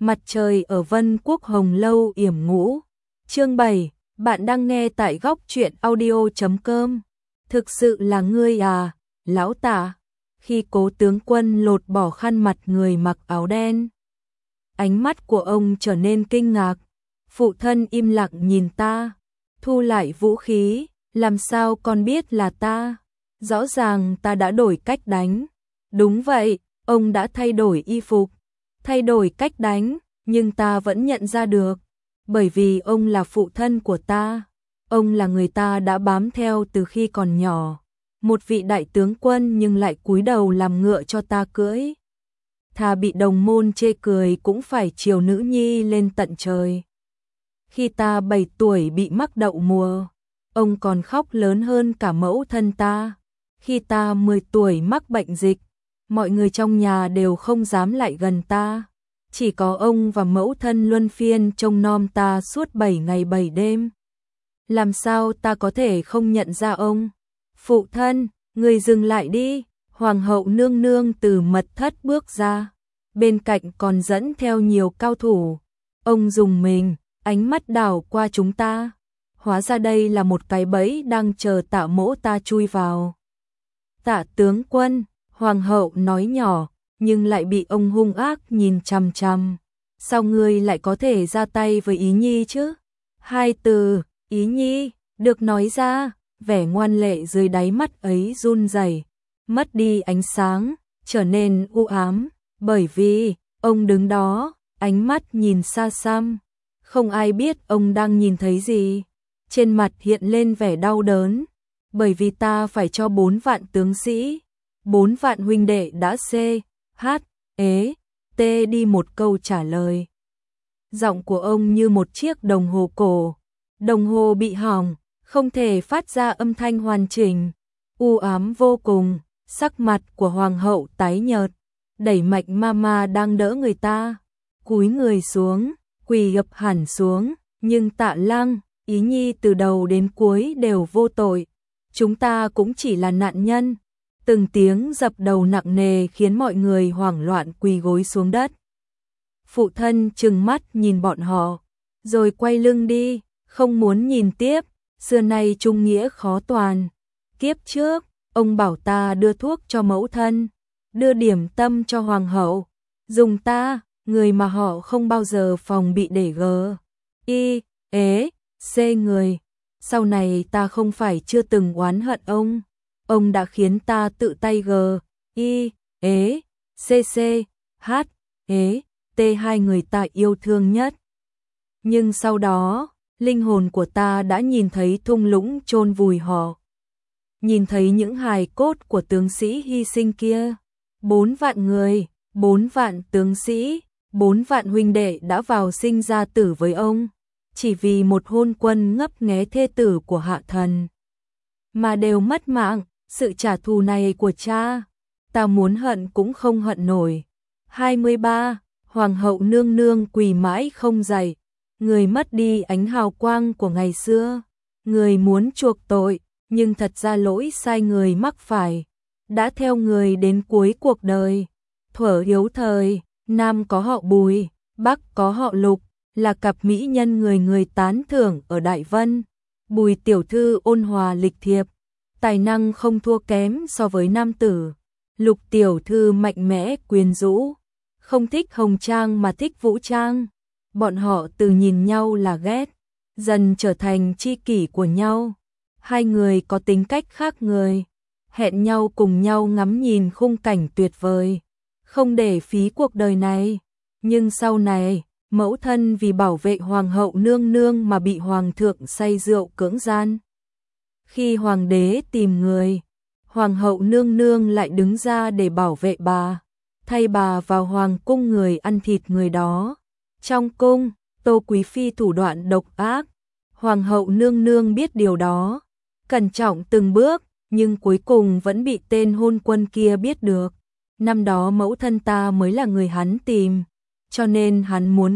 Mặt trời ở Vân Quốc Hồng Lâu yểm ngũ. Chương 7, bạn đang nghe tại góc truyện audio.com. Thực sự là ngươi à, lão Tạ. Khi Cố tướng quân lột bỏ khăn mặt người mặc áo đen, ánh mắt của ông trở nên kinh ngạc. Phụ thân im lặng nhìn ta, thu lại vũ khí, làm sao con biết là ta? Rõ ràng ta đã đổi cách đánh. Đúng vậy, ông đã thay đổi y phục, thay đổi cách đánh, nhưng ta vẫn nhận ra được, bởi vì ông là phụ thân của ta. Ông là người ta đã bám theo từ khi còn nhỏ, một vị đại tướng quân nhưng lại cúi đầu làm ngựa cho ta cưỡi. Thà bị đồng môn chê cười cũng phải chiều nữ nhi lên tận trời. Khi ta 7 tuổi bị mắc đậu mùa, ông còn khóc lớn hơn cả mẫu thân ta. Khi ta 10 tuổi mắc bệnh dịch, mọi người trong nhà đều không dám lại gần ta. Chỉ có ông và mẫu thân luân phiên trông nom ta suốt 7 ngày 7 đêm. Làm sao ta có thể không nhận ra ông? Phụ thân, người dừng lại đi. Hoàng hậu nương nương từ mật thất bước ra, bên cạnh còn dẫn theo nhiều cao thủ. Ông dùng mình, ánh mắt đảo qua chúng ta. Hóa ra đây là một cái bẫy đang chờ Tạ mỗ ta chui vào. Tạ tướng quân, hoàng hậu nói nhỏ, nhưng lại bị ông hung ác nhìn chằm chằm. Sao ngươi lại có thể ra tay với Ý Nhi chứ? Hai từ, Ý Nhi, được nói ra, vẻ ngoan lệ dưới đáy mắt ấy run rẩy, mất đi ánh sáng, trở nên u ám, bởi vì ông đứng đó, ánh mắt nhìn xa xăm, không ai biết ông đang nhìn thấy gì. Trên mặt hiện lên vẻ đau đớn, bởi vì ta phải cho 4 vạn tướng sĩ, 4 vạn huynh đệ đã đi một câu trả lời. Giọng của ông như một chiếc đồng hồ cổ, đồng hồ bị hỏng, không thể phát ra âm thanh hoàn chỉnh, u ám vô cùng. Sắc mặt của hoàng hậu tái nhợt, đẩy Mạch Mama đang đỡ người ta, cúi người xuống, quỳ gập hẳn xuống, nhưng Tạ Lăng, Ý Nhi từ đầu đến cuối đều vô tội, chúng ta cũng chỉ là nạn nhân. Từng tiếng dập đầu nặng nề khiến mọi người hoảng loạn quỳ gối xuống đất. Phụ thân trừng mắt nhìn bọn họ, rồi quay lưng đi, không muốn nhìn tiếp. Xưa nay trung nghĩa khó toàn. Kiếp trước, ông bảo ta đưa thuốc cho mẫu thân, đưa điểm tâm cho hoàng hậu, dùng ta, người mà họ không bao giờ phòng bị để người. Sau này ta không phải chưa từng oán hận ông đã khiến ta tự tay hai người ta yêu thương nhất. Nhưng sau đó, linh hồn của ta đã nhìn thấy thung lũng chôn vùi họ, nhìn thấy những hài cốt của tướng sĩ hy sinh kia. 4 vạn người, 4 vạn tướng sĩ, 4 vạn huynh đệ đã vào sinh ra tử với ông, chỉ vì một hôn quân ngấp nghé thê tử của hạ thần, mà đều mất mạng. Sự trả thù này của cha, ta muốn hận cũng không hận nổi. 23. Hoàng hậu nương nương quỳ mãi không dậy, người mất đi ánh hào quang của ngày xưa, người muốn chuộc tội, nhưng thật ra lỗi sai người mắc phải, đã theo người đến cuối cuộc đời. Thuở hiếu thời, Nam có họ Bùi, Bắc có họ Lục, là cặp mỹ nhân người người tán thưởng ở Đại Vân. Bùi tiểu thư ôn hòa lịch thiệp, tài năng không thua kém so với nam tử. Lục tiểu thư mạnh mẽ quyến rũ, không thích hồng trang mà thích vũ trang. Bọn họ từ nhìn nhau là ghét, dần trở thành tri kỷ của nhau. Hai người có tính cách khác người, hẹn nhau cùng nhau ngắm nhìn khung cảnh tuyệt vời, không để phí cuộc đời này. Nhưng sau này, mẫu thân vì bảo vệ hoàng hậu nương nương mà bị hoàng thượng say rượu cưỡng gian. Khi hoàng đế tìm người, hoàng hậu nương nương lại đứng ra để bảo vệ bà, thay bà vào hoàng cung người ăn thịt người đó. Trong cung, Tô Quý Phi thủ đoạn độc ác, hoàng hậu nương nương biết điều đó, cẩn trọng từng bước, nhưng cuối cùng vẫn bị tên hôn quân kia biết được. Năm đó mẫu thân ta mới là người hắn tìm, cho nên hắn muốn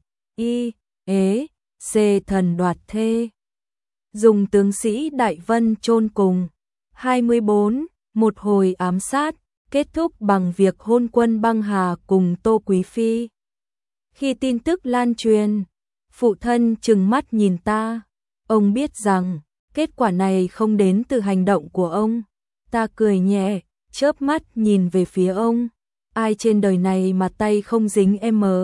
thần đoạt thê, dùng tướng sĩ Đại Vân chôn cùng. 24. Một hồi ám sát, kết thúc bằng việc hôn quân băng hà cùng Tô Quý Phi. Khi tin tức lan truyền, phụ thân trừng mắt nhìn ta. Ông biết rằng, kết quả này không đến từ hành động của ông. Ta cười nhẹ, chớp mắt nhìn về phía ông. Ai trên đời này mà tay không dính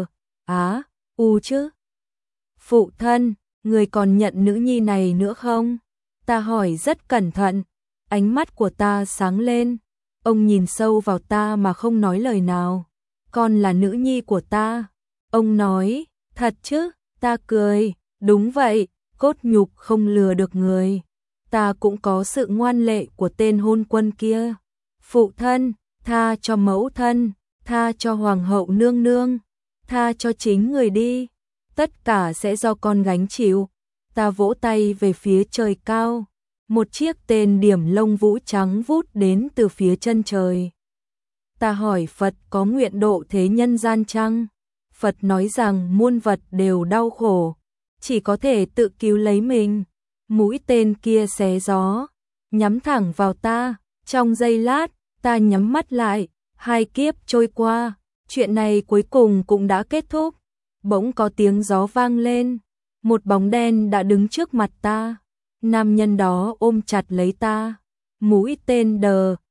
u chứ? Phụ thân, người còn nhận nữ nhi này nữa không? Ta hỏi rất cẩn thận, ánh mắt của ta sáng lên. Ông nhìn sâu vào ta mà không nói lời nào. Con là nữ nhi của ta. Ông nói, thật chứ? Ta cười, đúng vậy, cốt nhục không lừa được người. Ta cũng có sự ngoan lệ của tên hôn quân kia. Phụ thân, tha cho mẫu thân, tha cho hoàng hậu nương nương, tha cho chính người đi. Tất cả sẽ do con gánh chịu. Ta vỗ tay về phía trời cao. Một chiếc tên điểm lông vũ trắng vút đến từ phía chân trời. Ta hỏi Phật có nguyện độ thế nhân gian chăng? Phật nói rằng muôn vật đều đau khổ, chỉ có thể tự cứu lấy mình. Mũi tên kia xé gió, nhắm thẳng vào ta. Trong giây lát, ta nhắm mắt lại. 2 kiếp trôi qua, chuyện này cuối cùng cũng đã kết thúc. Bỗng có tiếng gió vang lên, một bóng đen đã đứng trước mặt ta. Nam nhân đó ôm chặt lấy ta, mũi tên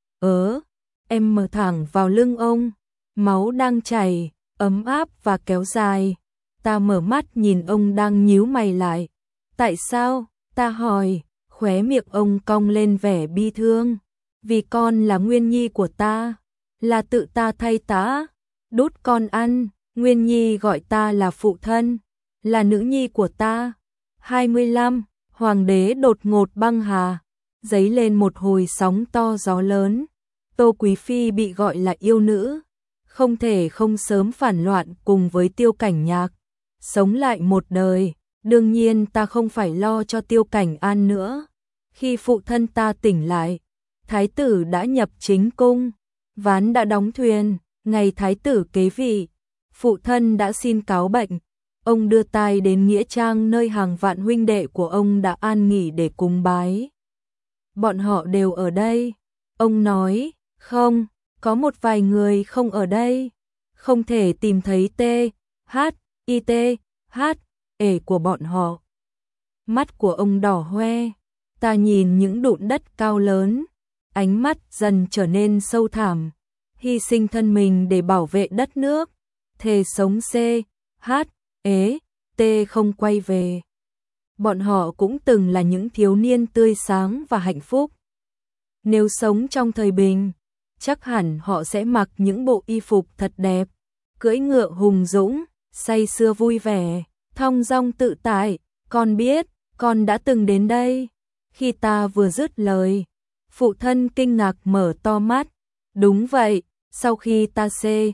em mở thẳng vào lưng ông, máu đang chảy, ấm áp và kéo dài. Ta mở mắt nhìn ông đang nhíu mày lại. Tại sao? Ta hỏi, khóe miệng ông cong lên vẻ bi thương. Vì con là Nguyên Nhi của ta, là tự ta thay ta, đút con ăn. Nguyên Nhi gọi ta là phụ thân, là nữ nhi của ta. 25. Hoàng đế đột ngột băng hà, dấy lên một hồi sóng to gió lớn. Tô Quý Phi bị gọi là yêu nữ, không thể không sớm phản loạn cùng với Tiêu Cảnh Nhạc, sống lại một đời. Đương nhiên ta không phải lo cho Tiêu Cảnh An nữa. Khi phụ thân ta tỉnh lại, thái tử đã nhập chính cung, ván đã đóng thuyền. Ngày thái tử kế vị, phụ thân đã xin cáo bệnh. Ông đưa tai đến nghĩa trang nơi hàng vạn huynh đệ của ông đã an nghỉ để cúng bái. Bọn họ đều ở đây. Ông nói, không, có một vài người không ở đây. Không thể tìm thấy ê của bọn họ. Mắt của ông đỏ hoe. Ta nhìn những đụn đất cao lớn, ánh mắt dần trở nên sâu thẳm. Hy sinh thân mình để bảo vệ đất nước, thề sống không quay về. Bọn họ cũng từng là những thiếu niên tươi sáng và hạnh phúc. Nếu sống trong thời bình, chắc hẳn họ sẽ mặc những bộ y phục thật đẹp, cưỡi ngựa hùng dũng, say sưa vui vẻ, thong dong tự tại. Con biết, con đã từng đến đây. Khi ta vừa dứt lời, phụ thân kinh ngạc mở to mắt. Đúng vậy, sau khi ta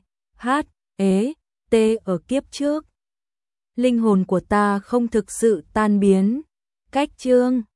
ở kiếp trước, linh hồn của ta không thực sự tan biến. Cách chương